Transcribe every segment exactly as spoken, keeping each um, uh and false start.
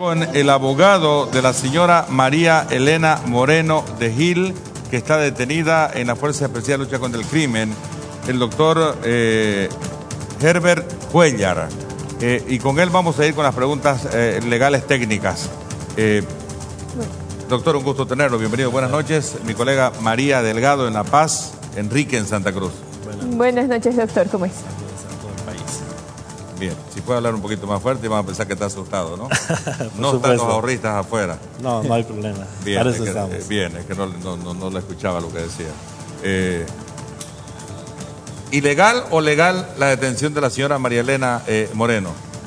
Con el abogado de la señora María Elena Moreno de Gil, que está detenida en la Fuerza Especial de Lucha contra el Crimen, el doctor eh, Herbert Cuellar. Eh, y con él vamos a ir con las preguntas eh, legales técnicas. Eh, doctor, un gusto tenerlo. Bienvenido. Buenas noches. Mi colega María Delgado en La Paz, Enrique en Santa Cruz. Buenas, Buenas noches, doctor. ¿Cómo está? Bien, si puede hablar un poquito más fuerte, van a pensar que está asustado, ¿no? No están los ahorristas afuera. No, no hay problema. Bien, Para es eso que, estamos. eh, bien, es que no, no, no, no le escuchaba lo que decía. Eh, ¿Ilegal o legal la detención de la señora María Elena eh, Moreno?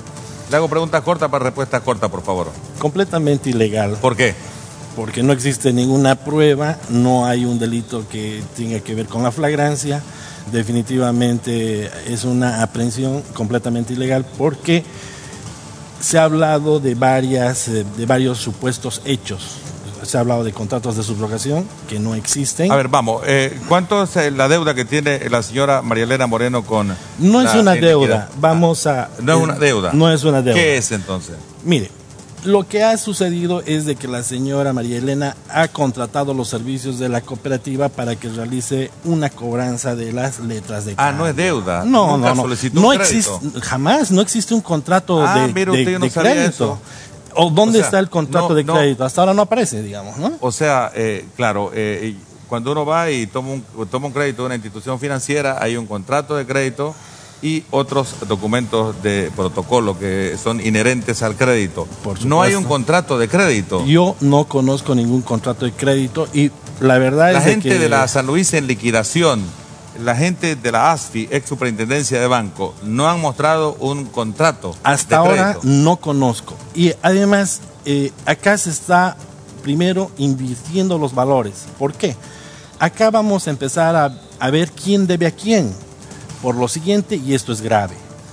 Le hago preguntas cortas para respuestas cortas, por favor. Completamente ilegal. ¿Por qué? Porque no existe ninguna prueba, no hay un delito que tenga que ver con la flagrancia. Definitivamente es una aprehensión completamente ilegal porque se ha hablado de varias de varios supuestos hechos. Se ha hablado de contratos de subrogación que no existen. A ver, vamos, eh, ¿cuánto es eh, la deuda que tiene la señora María Elena Moreno con No la es una entidad? deuda, vamos a... No es una deuda. No es una deuda. ¿Qué es entonces? Mire, lo que ha sucedido es de que la señora María Elena ha contratado los servicios de la cooperativa para que realice una cobranza de las letras de cambio. Ah, no es deuda. No, Nunca no, no. solicitó No un crédito. existe, jamás, no existe un contrato Ah, de, mire, de- usted, yo no de sabía crédito. eso. ¿O dónde O sea, está el contrato no, de no. crédito? Hasta ahora no aparece, digamos, ¿no? O sea, eh, claro, eh, y cuando uno va y toma un, toma un crédito de una institución financiera, hay un contrato de crédito y otros documentos de protocolo que son inherentes al crédito. Por No hay un supuesto. contrato de crédito. Yo no conozco ningún contrato de crédito y la verdad La es de gente que... de la San Luis en liquidación, la gente de la A S F I, ex superintendencia de banco, no han mostrado un contrato Hasta de ahora crédito. no conozco. Y además, eh, acá se está primero invirtiendo los valores. ¿Por qué? Acá vamos a empezar a, a ver quién debe a quién. Por lo siguiente, y esto es grave.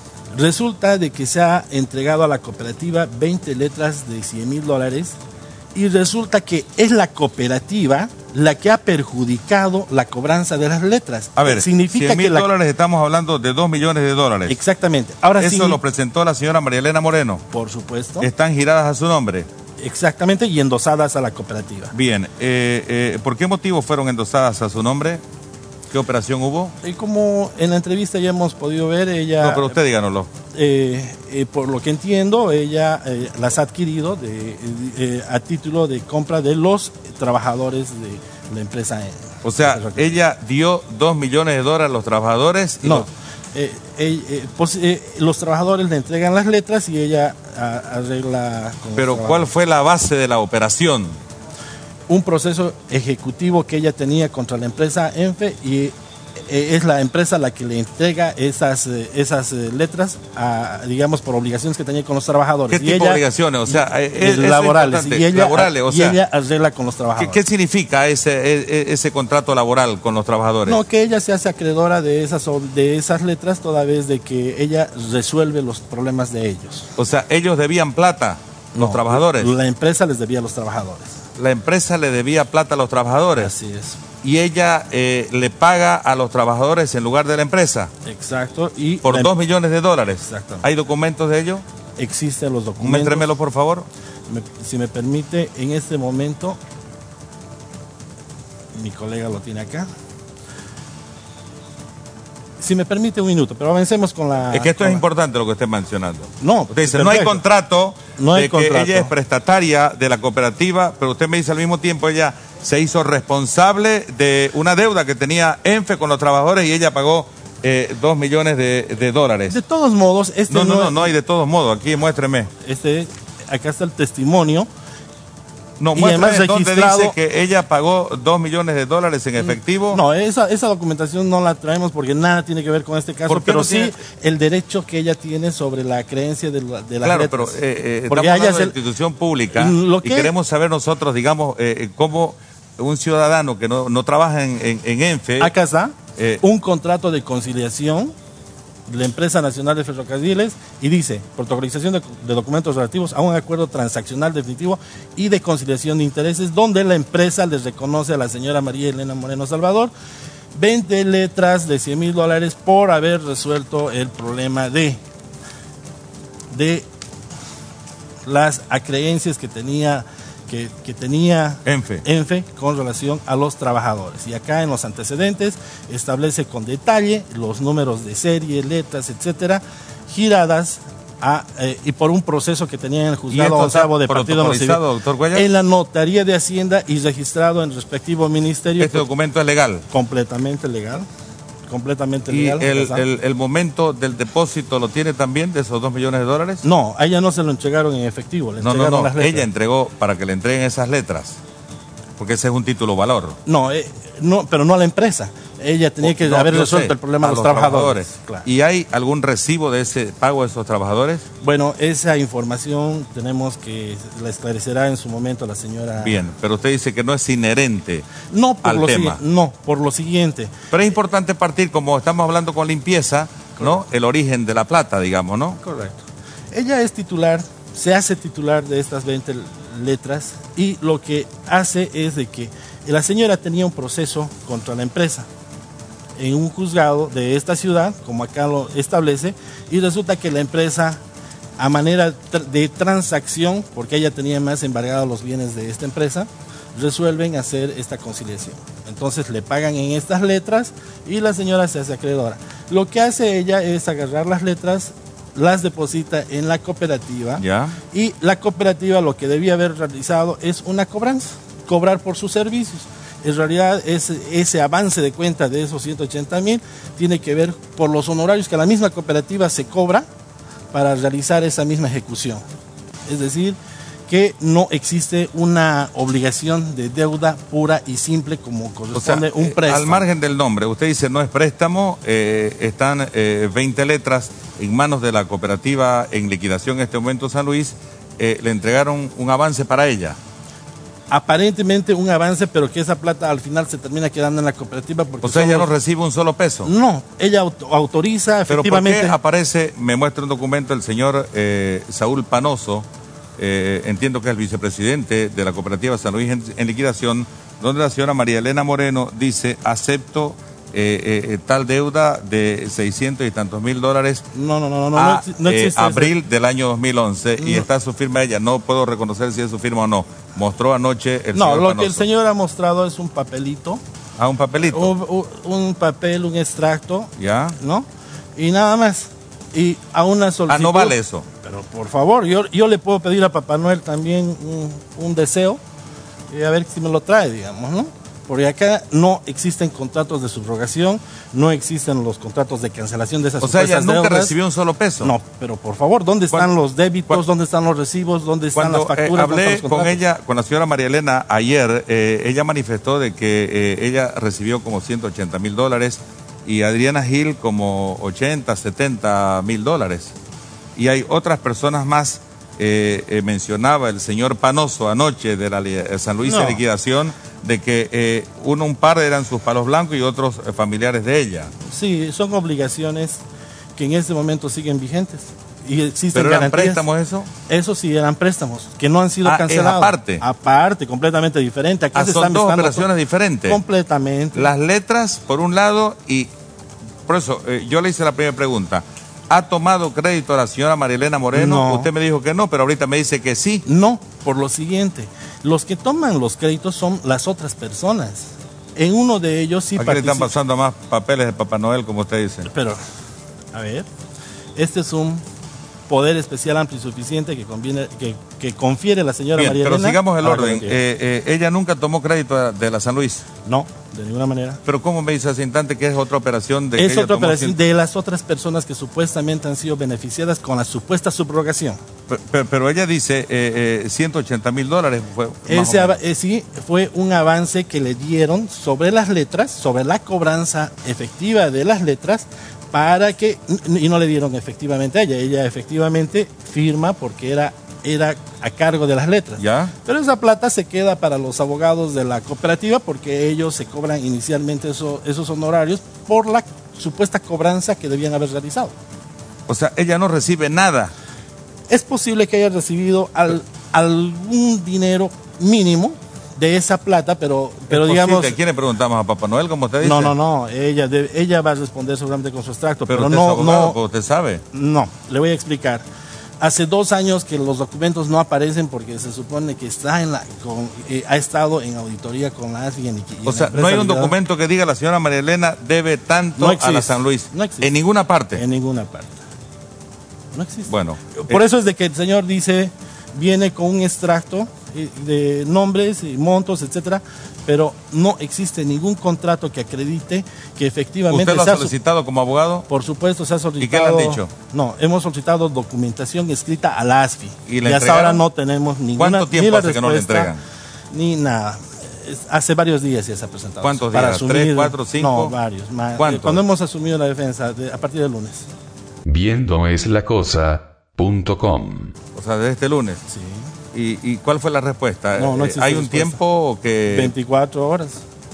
Resulta de que se ha entregado a la cooperativa veinte letras de cien mil dólares y resulta que es la cooperativa la que ha perjudicado la cobranza de las letras. A ver, significa cien que mil la... dólares, estamos hablando de dos millones de dólares. Exactamente. Ahora sí, Eso lo presentó la señora María Elena Moreno. por supuesto. Están giradas a su nombre. Exactamente, y endosadas a la cooperativa. Bien, eh, eh, ¿por qué motivo fueron endosadas a su nombre? ¿Qué operación hubo? Y como en la entrevista ya hemos podido ver, ella, No, pero usted díganoslo. eh, eh, por lo que entiendo, ella eh, las ha adquirido de, eh, a título de compra de los trabajadores de la empresa. O sea, ella dio dos millones de dólares a los trabajadores. Y No, los- eh, eh, eh, pues, eh, los trabajadores le entregan las letras y ella a- arregla con los Pero ¿cuál trabajadores. fue la base de la operación? Un proceso ejecutivo que ella tenía contra la empresa ENFE y eh, es la empresa la que le entrega esas eh, esas eh, letras a, digamos, por obligaciones que tenía con los trabajadores. ¿Qué Y tipo ella- de obligaciones? O sea, y- es- eso es laborales. importante. Y ella, Laborales, o y sea, ella arregla con los ¿Qué, trabajadores. qué significa ese, e- ese contrato laboral con los trabajadores? No, que ella se hace acreedora de esas ob- de esas letras toda vez de que ella resuelve los problemas de ellos. O sea, ellos debían plata, los No, trabajadores. La empresa les debía a los trabajadores. La empresa le debía plata a los trabajadores. Así es. Y ella eh, le paga a los trabajadores en lugar de la empresa Exacto. Y por la- dos millones de dólares. Exactamente. ¿Hay documentos de ello? existen los documentos. Muéstremelo, por favor. Me- si me permite, en este momento, mi colega lo tiene acá. Si me permite un minuto, pero avancemos con la... Es que esto con es la- importante lo que esté mencionando. No, Usted dice, no hay perfecto. contrato No hay de contrato. que ella es prestataria de la cooperativa, pero usted me dice al mismo tiempo, ella se hizo responsable de una deuda que tenía ENFE con los trabajadores y ella pagó eh, dos millones de, de dólares. De todos modos, este No, no, no, es- no hay de todos modos. Aquí muéstreme. Este, acá está el testimonio. No, Y muéstrame además donde registrado- dice que ella pagó dos millones de dólares en efectivo. No, esa, esa documentación no la traemos porque nada tiene que ver con este caso, ¿Por qué pero no sí tiene? el derecho que ella tiene sobre la creencia de, la, de las Claro, letras. pero eh, eh, Porque estamos ella hablando de es el- institución pública Lo y que- queremos saber nosotros, digamos, eh, eh, cómo un ciudadano que no, no trabaja en, en, en ENFE... Acá está Eh, un contrato de conciliación de la Empresa Nacional de Ferrocarriles y dice protocolización de, de documentos relativos a un acuerdo transaccional definitivo y de conciliación de intereses donde la empresa les reconoce a la señora María Elena Moreno Salvador veinte letras de cien mil dólares por haber resuelto el problema de de las acreencias que tenía, que, que tenía ENFE. ENFE con relación a los trabajadores. Y acá en los antecedentes establece con detalle los números de serie, letras, etcétera, giradas a, eh, y por un proceso que tenía en el juzgado onceavo de partido no civil, doctor Cuellar, en la notaría de Hacienda y registrado en el respectivo ministerio. ¿Este documento es legal? Completamente legal. Completamente ¿Y legal. el, el, el momento del depósito lo tiene también de esos dos millones de dólares? No, a ella no se lo entregaron en efectivo, le No, no, entregaron no, las letras. ella entregó para que le entreguen esas letras, porque ese es un título valor. No, eh, no, pero no a la empresa. Ella tenía que No, haber yo resuelto sé, el problema a de los, los trabajadores. trabajadores. Claro. ¿Y hay algún recibo de ese pago de esos trabajadores? Bueno, esa información tenemos que la esclarecerá en su momento la señora. Bien, pero usted dice que no es inherente No por al lo tema. sigui- no, por lo siguiente. Pero es importante partir, como estamos hablando con limpieza, ¿no? El origen de la plata, digamos, ¿no? Correcto. Ella es titular, se hace titular de estas veinte letras y lo que hace es de que la señora tenía un proceso contra la empresa en un juzgado de esta ciudad, como acá lo establece, y resulta que la empresa, a manera tr- de transacción, porque ella tenía más embargados los bienes de esta empresa, resuelven hacer esta conciliación. Entonces le pagan en estas letras y la señora se hace acreedora. Lo que hace ella es agarrar las letras, las deposita en la cooperativa, ¿Ya? y la cooperativa lo que debía haber realizado es una cobranza, cobrar por sus servicios. En realidad ese, ese avance de cuenta de esos ciento ochenta mil tiene que ver por los honorarios que la misma cooperativa se cobra para realizar esa misma ejecución. Es decir, que no existe una obligación de deuda pura y simple como O sea, corresponde un eh, préstamo. al margen del nombre, usted dice no es préstamo, eh, están eh, veinte letras en manos de la cooperativa en liquidación en este momento San Luis, eh, le entregaron un avance para ella. Aparentemente un avance, pero que esa plata al final se termina quedando en la cooperativa porque O sea, son ella no los- recibe un solo peso. No, ella auto- autoriza Pero ¿por efectivamente. qué aparece, me muestra un documento el señor eh, Saúl Panoso, eh, entiendo que es el vicepresidente de la cooperativa San Luis en, en liquidación, donde la señora María Elena Moreno dice, acepto eh, eh, tal deuda de seiscientos y tantos mil dólares No, no, no, no, no, a exi- no eh, existe eso. abril del año dos mil once y No. está su firma ella. No puedo reconocer si es su firma o no. Mostró anoche el No, señor lo Panoso. que el señor ha mostrado es un papelito, Ah, un papelito. un, un- un papel, un extracto, ¿Ya? ¿no? Y nada más. Y a una Ah, solicitud. no vale eso. Pero por favor, yo, yo le puedo pedir a Papá Noel también un, un deseo y a ver si me lo trae, digamos, ¿no? Porque acá no existen contratos de subrogación, no existen los contratos de cancelación de esas O sea, ella supuestas nunca deudas. recibió un solo peso. No, pero por favor, ¿dónde están Cuando- los débitos? cuando- ¿Dónde están los recibos? ¿Dónde están Cuando las facturas? eh, ¿Dónde hablé están los con contratos? ella, con la señora María Elena ayer, eh, ella manifestó de que eh, ella recibió como ciento ochenta mil dólares y Adriana Gil como ochenta, setenta mil dólares. Y hay otras personas más, eh, eh, mencionaba el señor Panoso anoche de la li- eh, San Luis No. en liquidación, de que eh, uno, un par eran sus palos blancos y otros eh, familiares de ella. Sí, son obligaciones que en este momento siguen vigentes. Y existen ¿Pero eran garantías. préstamos eso? Eso sí, eran préstamos, que no han sido Ah, es cancelados. aparte. Aparte, completamente diferente. Aquí Ah, se son están dos mezclando operaciones todo. diferentes. Completamente. Las letras, por un lado, y por eso eh, yo le hice la primera pregunta. ¿Ha tomado crédito a la señora Marilena Moreno? No. Usted me dijo que no, pero ahorita me dice que sí. No, por lo siguiente, los que toman los créditos son las otras personas. En uno de ellos sí Aquí le están participa- pasando más papeles de Papá Noel, como usted dice. Pero, a ver, este es un poder especial amplio y suficiente que, conviene, que, que confiere la señora Bien, María pero Elena. sigamos el Ahora orden. que- Eh, eh, ella nunca tomó crédito de la San Luis. No, de ninguna manera. Pero ¿cómo me dice hace instante que es otra operación de que Es ella otra tomó operación cien- de las otras personas que supuestamente han sido beneficiadas con la supuesta subrogación. Pe- pe- Pero ella dice eh, eh, ciento ochenta mil dólares. Fue más Ese o ava- menos. eh, sí, fue un avance que le dieron sobre las letras, sobre la cobranza efectiva de las letras, para que, y no le dieron efectivamente a ella, ella efectivamente firma porque era, era a cargo de las letras. ¿Ya? Pero esa plata se queda para los abogados de la cooperativa porque ellos se cobran inicialmente eso- esos honorarios por la supuesta cobranza que debían haber realizado. O sea, ella no recibe nada. Es posible que haya recibido al- algún dinero mínimo de esa plata, pero, pero Es digamos... posible. ¿A quién le preguntamos? ¿A Papá Noel, como usted dice? No, no, no, ella, debe- ella va a responder seguramente con su extracto, Pero, pero, usted es no, abogado, no, pues usted sabe. no, le voy a explicar. Hace dos años que los documentos no aparecen porque se supone que está en la, con, eh, ha estado en auditoría con la A S F I. En, en o sea, no hay un documento que diga la señora María Elena debe tanto no a la San Luis. No existe. En ninguna parte. En ninguna parte. No existe. Bueno. Por eh, eso es de que el señor dice, viene con un extracto de nombres y montos, etcétera, pero no existe ningún contrato que acredite que efectivamente... ¿Usted lo ha se ha solicitado como abogado? Por supuesto, se ha solicitado... ¿Y qué le han dicho? No, hemos solicitado documentación escrita a la A S F I. ¿Y, le y hasta ahora no tenemos ninguna... ¿Cuánto tiempo hace que no le entregan? Ni nada. Hace varios días ya se ha presentado. ¿Cuántos días? Para asumir, ¿Tres, cuatro, cinco? No, varios. Más, ¿Cuántos? Cuando hemos asumido la defensa, de, a partir del lunes. Viendo es la cosa punto com. O sea, desde este lunes. Sí. ¿Y, y cuál fue la respuesta? No, no existe ¿Hay un respuesta. tiempo que...? veinticuatro horas.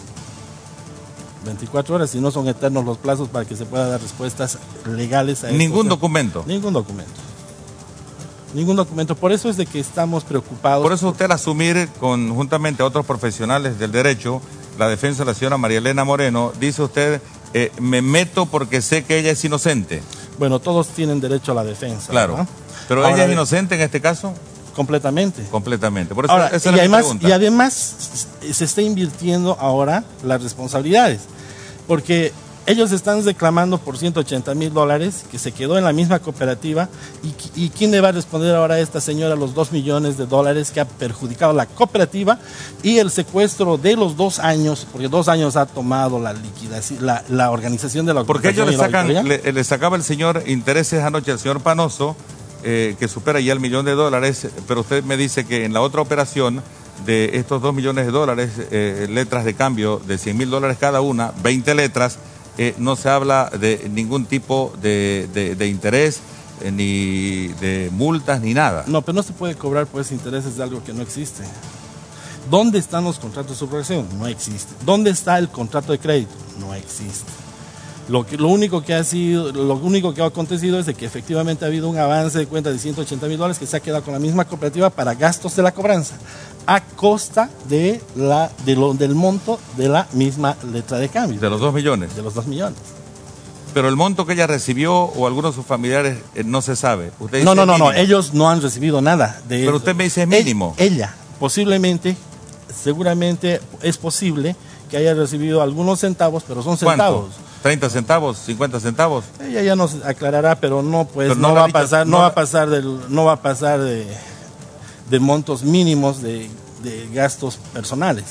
veinticuatro horas, y no son eternos los plazos para que se pueda dar respuestas legales a ¿Ningún esto. documento? Ningún documento. Ningún documento. Por eso es de que estamos preocupados. Por eso usted al asumir conjuntamente a otros profesionales del derecho la defensa de la señora María Elena Moreno, dice usted, eh, me meto porque sé que ella es inocente. Bueno, todos tienen derecho a la defensa. Claro. ¿no? Pero Ahora, ella es inocente en este caso. Completamente. Completamente. Por eso Ahora, esa y, es la además, pregunta. y además se está invirtiendo ahora las responsabilidades, porque ellos están reclamando por ciento ochenta mil dólares que se quedó en la misma cooperativa, y, y ¿quién le va a responder ahora a esta señora los dos millones de dólares que ha perjudicado la cooperativa y el secuestro de los dos años, porque dos años ha tomado la liquidación, la, la organización de la Porque ellos le organización y la sacan, auditoría? le, le sacaba el señor intereses anoche al señor Panoso, eh, que supera ya el millón de dólares, pero usted me dice que en la otra operación de estos dos millones de dólares, eh, letras de cambio de cien mil dólares cada una, veinte letras, eh, no se habla de ningún tipo de, de, de interés, eh, ni de multas, ni nada. No, pero no se puede cobrar por ese intereses de algo que no existe. ¿Dónde están los contratos de subrogación? No existe. ¿Dónde está el contrato de crédito? No existe. Lo, que, lo, único que ha sido, lo único que ha acontecido es de que efectivamente ha habido un avance de cuenta de ciento ochenta mil dólares que se ha quedado con la misma cooperativa para gastos de la cobranza, a costa de la, de lo, del monto de la misma letra de cambio. De los dos millones. De los dos millones. Pero el monto que ella recibió o algunos de sus familiares eh, no se sabe. Usted dice No, no, no, no, mínimo. ellos no han recibido nada de Pero eso. usted me dice es mínimo. Ella, ella, posiblemente, seguramente es posible que haya recibido algunos centavos, pero son centavos. ¿Cuánto? ¿treinta centavos? ¿cincuenta centavos? Ella ya nos aclarará, pero no, pues Pero no no, le va ha a dicho- pasar, no, no- va a pasar del, no va a pasar de, de montos mínimos de, de gastos personales.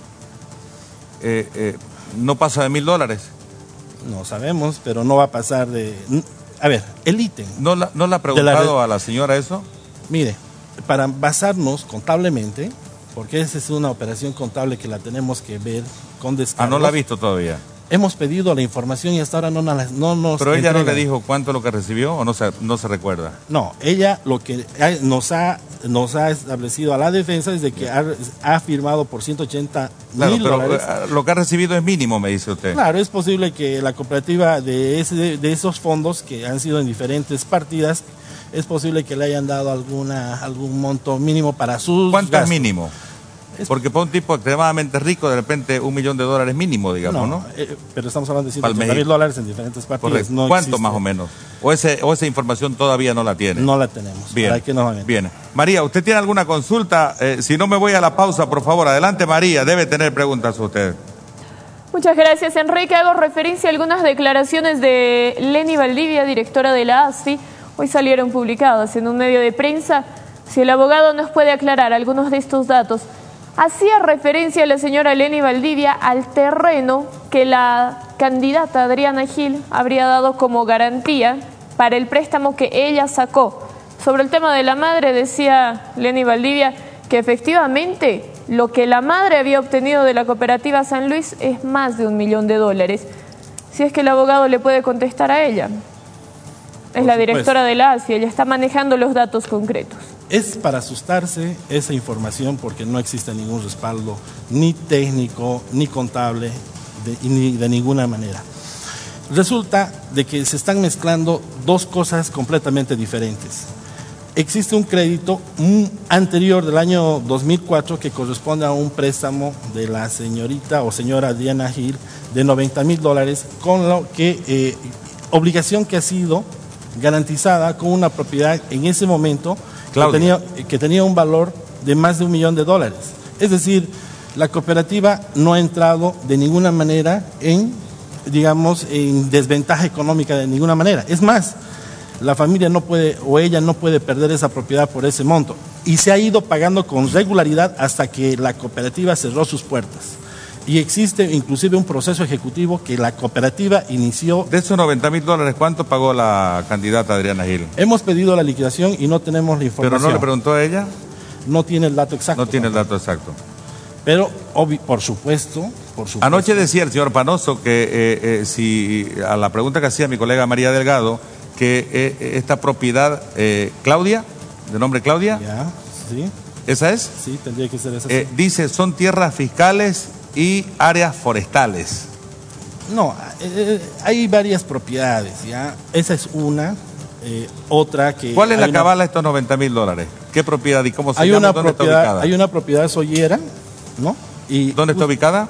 Eh, eh, no pasa de mil dólares. No sabemos, pero no va a pasar de. A ver, el ítem. ¿No la, no le ha De preguntado la- a la señora eso? Mire, para basarnos contablemente, porque esa es una operación contable que la tenemos que ver con Ah, descargos. no la ha visto todavía. Hemos pedido la información y hasta ahora no, nos- no nos Pero ella no le entregan. dijo cuánto es lo que recibió o no se, no se recuerda. No, ella lo que ha- nos ha nos ha establecido a la defensa es de que ha, ha firmado por ciento ochenta Claro, mil pero dólares. eh, lo que ha recibido es mínimo, me dice usted. Claro, es posible que la cooperativa de, ese, de esos fondos que han sido en diferentes partidas, es posible que le hayan dado alguna algún monto mínimo para sus ¿Cuánto gastos. es mínimo? Es- Porque para un tipo extremadamente rico, de repente un millón de dólares mínimo, digamos, ¿no? No, eh, pero estamos hablando de ciento ochenta México. mil dólares en diferentes partidas. Correcto. No ¿Cuánto existe. más o menos? O, ese, o esa información todavía no la tiene. No la tenemos. Bien, ¿Para qué nos va a mentir? bien. María, ¿usted tiene alguna consulta? Eh, si no me voy a la pausa, por favor, adelante María, debe tener preguntas usted. Muchas gracias, Enrique. Hago referencia a algunas declaraciones de Leni Valdivia, directora de la A S F I. Hoy salieron publicadas en un medio de prensa. Si el abogado nos puede aclarar algunos de estos datos. Hacía referencia la señora Leni Valdivia al terreno que la candidata Adriana Gil habría dado como garantía para el préstamo que ella sacó. Sobre el tema de la madre, decía Leni Valdivia que efectivamente lo que la madre había obtenido de la cooperativa San Luis es más de un millón de dólares. Si es que el abogado le puede contestar a ella. Es Por la supuesto. directora de la A S F I, ella está manejando los datos concretos. Es para asustarse esa información porque no existe ningún respaldo, ni técnico, ni contable, de, ni de ninguna manera. Resulta de que se están mezclando dos cosas completamente diferentes. Existe un crédito un anterior del año dos mil cuatro que corresponde a un préstamo de la señorita o señora Diana Gil de noventa mil dólares, con lo que, eh, obligación que ha sido garantizada con una propiedad en ese momento que Claudia. tenía, que tenía un valor de más de un millón de dólares. Es decir, la cooperativa no ha entrado de ninguna manera en, digamos, en desventaja económica de ninguna manera. Es más, la familia no puede, o ella no puede perder esa propiedad por ese monto. Y se ha ido pagando con regularidad hasta que la cooperativa cerró sus puertas. Y existe inclusive un proceso ejecutivo que la cooperativa inició. De esos noventa mil dólares, ¿cuánto pagó la candidata Adriana Gil? Hemos pedido la liquidación y no tenemos la información. ¿Pero no le preguntó a ella? No tiene el dato exacto. No tiene el dato exacto. Pero, obvi- por supuesto, por supuesto. Anoche decía el señor Panoso que eh, eh, si a la pregunta que hacía mi colega María Delgado, que eh, esta propiedad, eh, Claudia, de nombre Claudia, Ya, sí, ¿esa es? sí, tendría que ser esa. Eh, dice, son tierras fiscales y áreas forestales. No, eh, hay varias propiedades, ¿ya? Esa es una, eh, otra que... ¿Cuál es hay la una- cabala de estos noventa mil dólares? ¿Qué propiedad y cómo se Hay llama? una ¿Dónde está propiedad, ubicada? hay una propiedad soyera, ¿no? Y ¿Dónde está ubicada?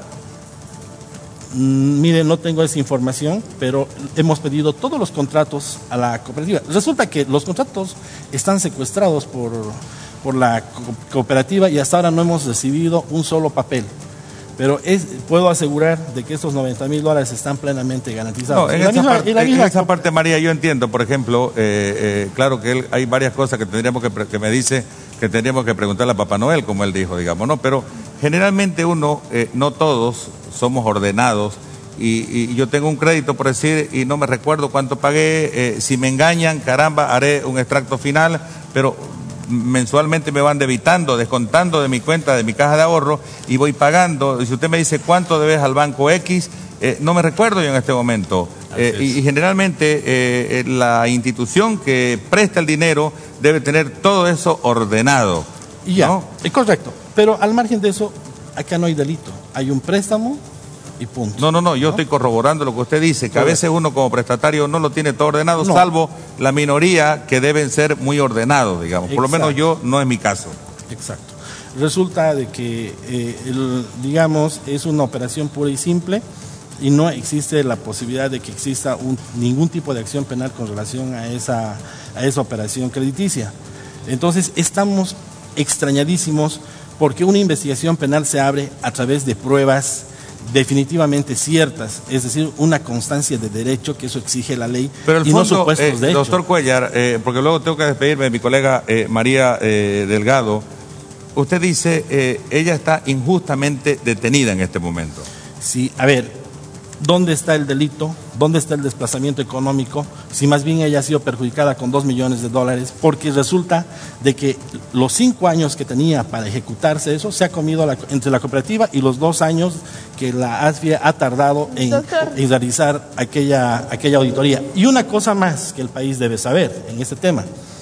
Mm, Mire, no tengo esa información, pero hemos pedido todos los contratos a la cooperativa. Resulta que los contratos están secuestrados por, por la co- cooperativa y hasta ahora no hemos recibido un solo papel. Pero es, puedo asegurar de que estos noventa mil dólares están plenamente garantizados. No, en Y la esa, misma- parte, y la en misma esa co- parte, María, yo entiendo, por ejemplo, eh, eh, claro que él, hay varias cosas que tendríamos que, pre- que me dice que tendríamos que preguntarle a Papá Noel, como él dijo, digamos, ¿no? Pero generalmente uno, eh, no todos somos ordenados y, y yo tengo un crédito, por decir, y no me recuerdo cuánto pagué, eh, si me engañan, caramba, haré un extracto final, pero mensualmente me van debitando, descontando de mi cuenta, de mi caja de ahorro, y voy pagando. Y si usted me dice cuánto debes al banco X, eh, no me recuerdo yo en este momento. Eh, y, y generalmente eh, eh, la institución que presta el dinero debe tener todo eso ordenado. Y ya, ¿no? es correcto. Pero al margen de eso, acá no hay delito. Hay un préstamo y punto. No, no, no, yo estoy corroborando lo que usted dice, que a veces uno como prestatario no lo tiene todo ordenado, No. salvo la minoría que deben ser muy ordenados, digamos. Por lo menos Exacto. yo, no es mi caso. Exacto. Resulta de que, eh, el- digamos, es una operación pura y simple y no existe la posibilidad de que exista un- ningún tipo de acción penal con relación a esa, a esa operación crediticia. Entonces, estamos extrañadísimos porque una investigación penal se abre a través de pruebas definitivamente ciertas, es decir, una constancia de derecho, que eso exige la ley, Pero el y no fondo, supuestos eh, de hecho. doctor Cuellar, eh, porque luego tengo que despedirme de mi colega eh, María eh, Delgado, usted dice, eh, ella está injustamente detenida en este momento. Sí, a ver, ¿dónde está el delito? ¿Dónde está el desplazamiento económico? Si más bien ella ha sido perjudicada con dos millones de dólares, porque resulta de que los cinco años que tenía para ejecutarse eso se ha comido la- entre la cooperativa y los dos años que la ASFIA ha tardado en, Doctor. en realizar aquella, aquella auditoría. Y una cosa más que el país debe saber en este tema.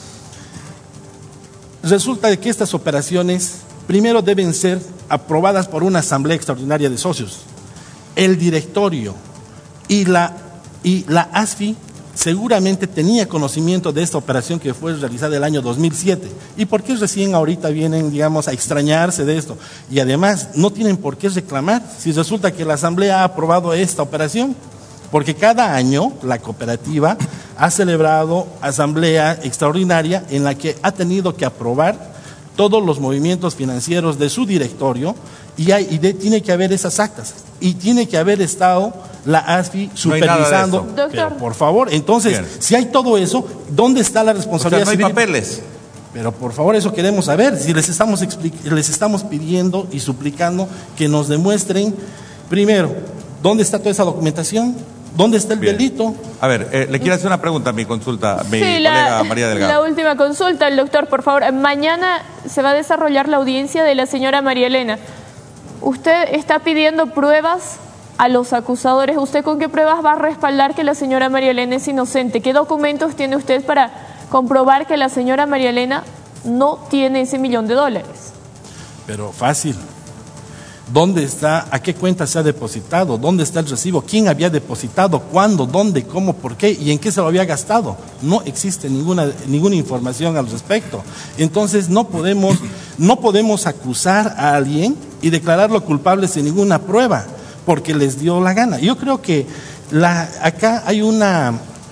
Resulta de que estas operaciones primero deben ser aprobadas por una asamblea extraordinaria de socios. El directorio y la, y la ASFI seguramente tenía conocimiento de esta operación que fue realizada el año dos mil siete. ¿Y por qué recién ahorita vienen, digamos, a extrañarse de esto? Y además no tienen por qué reclamar si resulta que la asamblea ha aprobado esta operación. Porque cada año la cooperativa ha celebrado asamblea extraordinaria en la que ha tenido que aprobar todos los movimientos financieros de su directorio y, hay, y de- tiene que haber esas actas y tiene que haber estado la ASFI No hay nada de supervisando. eso. Doctor. Pero por favor, entonces, Bien. si hay todo eso, ¿dónde está la O sea, responsabilidad no hay civil? papeles. Pero por favor, eso queremos saber. Si les estamos, expli- les estamos pidiendo y suplicando que nos demuestren, primero, ¿dónde está toda esa documentación? ¿Dónde está el Bien. delito? A ver, eh, le quiero hacer una pregunta a mi consulta, a mi Sí, colega la, María la Delgado. última consulta, el doctor, por favor. Mañana se va a desarrollar la audiencia de la señora María Elena. Usted está pidiendo pruebas a los acusadores. ¿Usted con qué pruebas va a respaldar que la señora María Elena es inocente? ¿Qué documentos tiene usted para comprobar que la señora María Elena no tiene ese millón de dólares? Pero fácil. ¿Dónde está? ¿A qué cuenta se ha depositado? ¿Dónde está el recibo? ¿Quién había depositado? ¿Cuándo? ¿Dónde? ¿Cómo? ¿Por qué? ¿Y en qué se lo había gastado? No existe ninguna, ninguna información al respecto. Entonces no podemos, no podemos acusar a alguien y declararlo culpable sin ninguna prueba, porque les dio la gana. Yo creo que la, acá hay una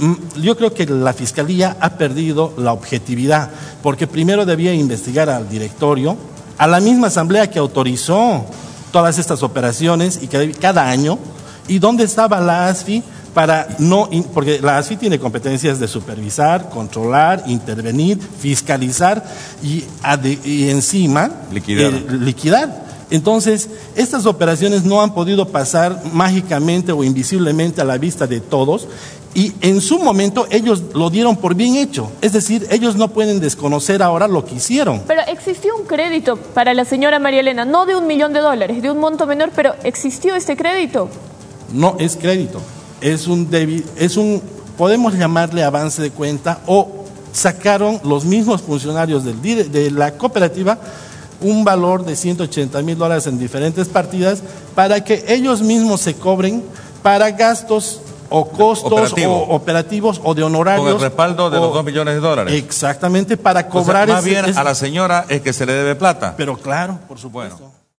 yo creo que la Fiscalía ha perdido la objetividad, porque primero debía investigar al directorio, a la misma asamblea que autorizó todas estas operaciones y que cada año, y dónde estaba la A S F I para no, porque la A S F I tiene competencias de supervisar, controlar, intervenir, fiscalizar y, y encima liquidar. Eh, liquidar. Entonces, estas operaciones no han podido pasar mágicamente o invisiblemente a la vista de todos, y en su momento ellos lo dieron por bien hecho. Es decir, ellos no pueden desconocer ahora lo que hicieron. Pero existió un crédito para la señora María Elena, no de un millón de dólares, de un monto menor, pero ¿existió este crédito? No es crédito, es un débil, es un, podemos llamarle avance de cuenta, o sacaron los mismos funcionarios del, de la cooperativa un valor de ciento ochenta mil dólares en diferentes partidas para que ellos mismos se cobren para gastos o costos Operativo. o operativos o de honorarios. Con el respaldo de o, los dos millones de dólares. Exactamente, para cobrar. O sea, más ese, bien ese, a la señora es que se le debe plata. Pero claro, por supuesto. Bueno.